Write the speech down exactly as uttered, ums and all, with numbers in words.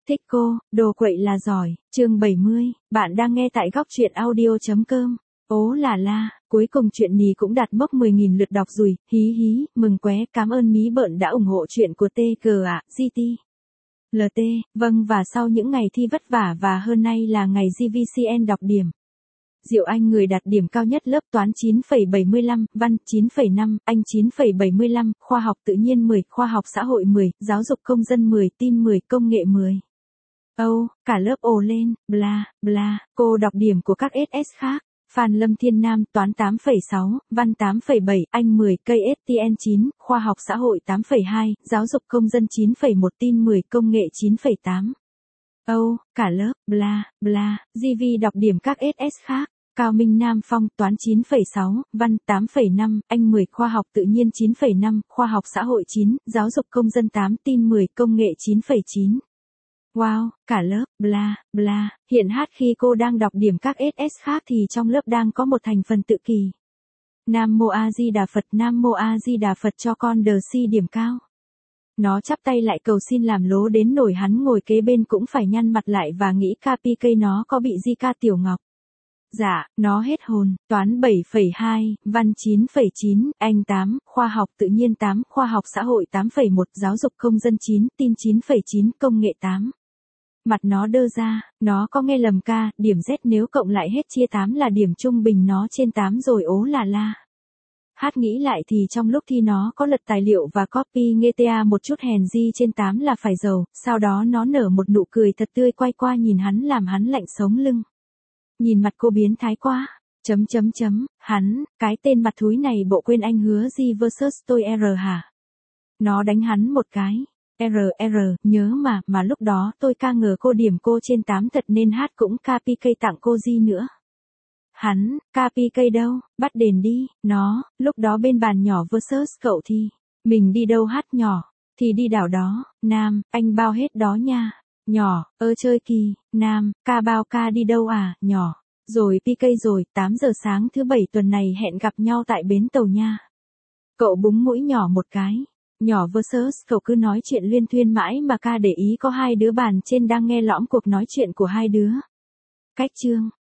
Thích cô, đồ quậy là giỏi, chương bảy mươi, bạn đang nghe tại góc truyện audio.com. Ố là la, cuối cùng chuyện này cũng đạt mốc mười nghìn lượt đọc rồi, hí hí, mừng quá, cảm ơn mí bợn đã ủng hộ chuyện của tê giê ạ, giê tê. lờ tê, vâng và sau những ngày thi vất vả và hơn nay là ngày giê vê xê en đọc điểm. Diệu Anh người đạt điểm cao nhất lớp toán chín phẩy bảy mươi lăm, văn chín phẩy năm, Anh chín phẩy bảy mươi lăm, khoa học tự nhiên mười, khoa học xã hội mười, giáo dục công dân mười, tin mười, công nghệ mười. Âu, oh, cả lớp ồ lên, bla, bla, cô đọc điểm của các ét ét khác. Phan Lâm Thiên Nam toán tám phẩy sáu, văn tám phẩy bảy, Anh mười, cây ét tê en chín, khoa học xã hội tám phẩy hai, giáo dục công dân chín phẩy một, tin mười, công nghệ chín phẩy tám. Âu, oh, cả lớp, bla, bla, giê vê đọc điểm các ét ét khác. Cao Minh Nam Phong toán chín phẩy sáu, văn tám phẩy năm, Anh mười, khoa học tự nhiên chín phẩy năm, khoa học xã hội chín, giáo dục công dân tám, tin mười, công nghệ chín phẩy chín. Wow, cả lớp, bla, bla, hiện hát khi cô đang đọc điểm các ét ét khác thì trong lớp đang có một thành phần tự kỷ. Nam Mô A Di Đà Phật, Nam Mô A Di Đà Phật cho con đờ si điểm cao. Nó chắp tay lại cầu xin làm lố đến nổi hắn ngồi kế bên cũng phải nhăn mặt lại và nghĩ ca pi cây nó có bị di ca Tiểu Ngọc. Dạ, nó hết hồn, toán bảy phẩy hai, văn chín phẩy chín, Anh tám, khoa học tự nhiên tám, khoa học xã hội tám phẩy một, giáo dục công dân chín, tin chín phẩy chín, công nghệ tám. Mặt nó đơ ra, nó có nghe lầm ca, điểm Z nếu cộng lại hết chia tám là điểm trung bình nó trên tám rồi ố là la. Hát nghĩ lại thì trong lúc thi nó có lật tài liệu và copy nghe ta một chút hèn di trên tám là phải giàu, sau đó nó nở một nụ cười thật tươi quay qua nhìn hắn làm hắn lạnh sống lưng. Nhìn mặt cô biến thái quá, chấm chấm chấm, hắn, cái tên mặt thúi này bộ quên anh hứa gì versus tôi R hả? Nó đánh hắn một cái, R R, nhớ mà, mà lúc đó tôi ca ngờ cô điểm cô trên tám thật nên hát cũng ca pi cây tặng cô gì nữa. Hắn, ca pi cây đâu, bắt đền đi, nó, lúc đó bên bàn nhỏ versus cậu thì, mình đi đâu hát nhỏ, thì đi đảo đó, Nam, anh bao hết đó nha. Nhỏ, ơ chơi kỳ, Nam, ca bao ca đi đâu à, nhỏ, rồi pi cây rồi, tám giờ sáng thứ bảy tuần này hẹn gặp nhau tại bến tàu nha. Cậu búng mũi nhỏ một cái, nhỏ versus cậu cứ nói chuyện luyên thuyên mãi mà ca để ý có hai đứa bàn trên đang nghe lõm cuộc nói chuyện của hai đứa. Cách chương,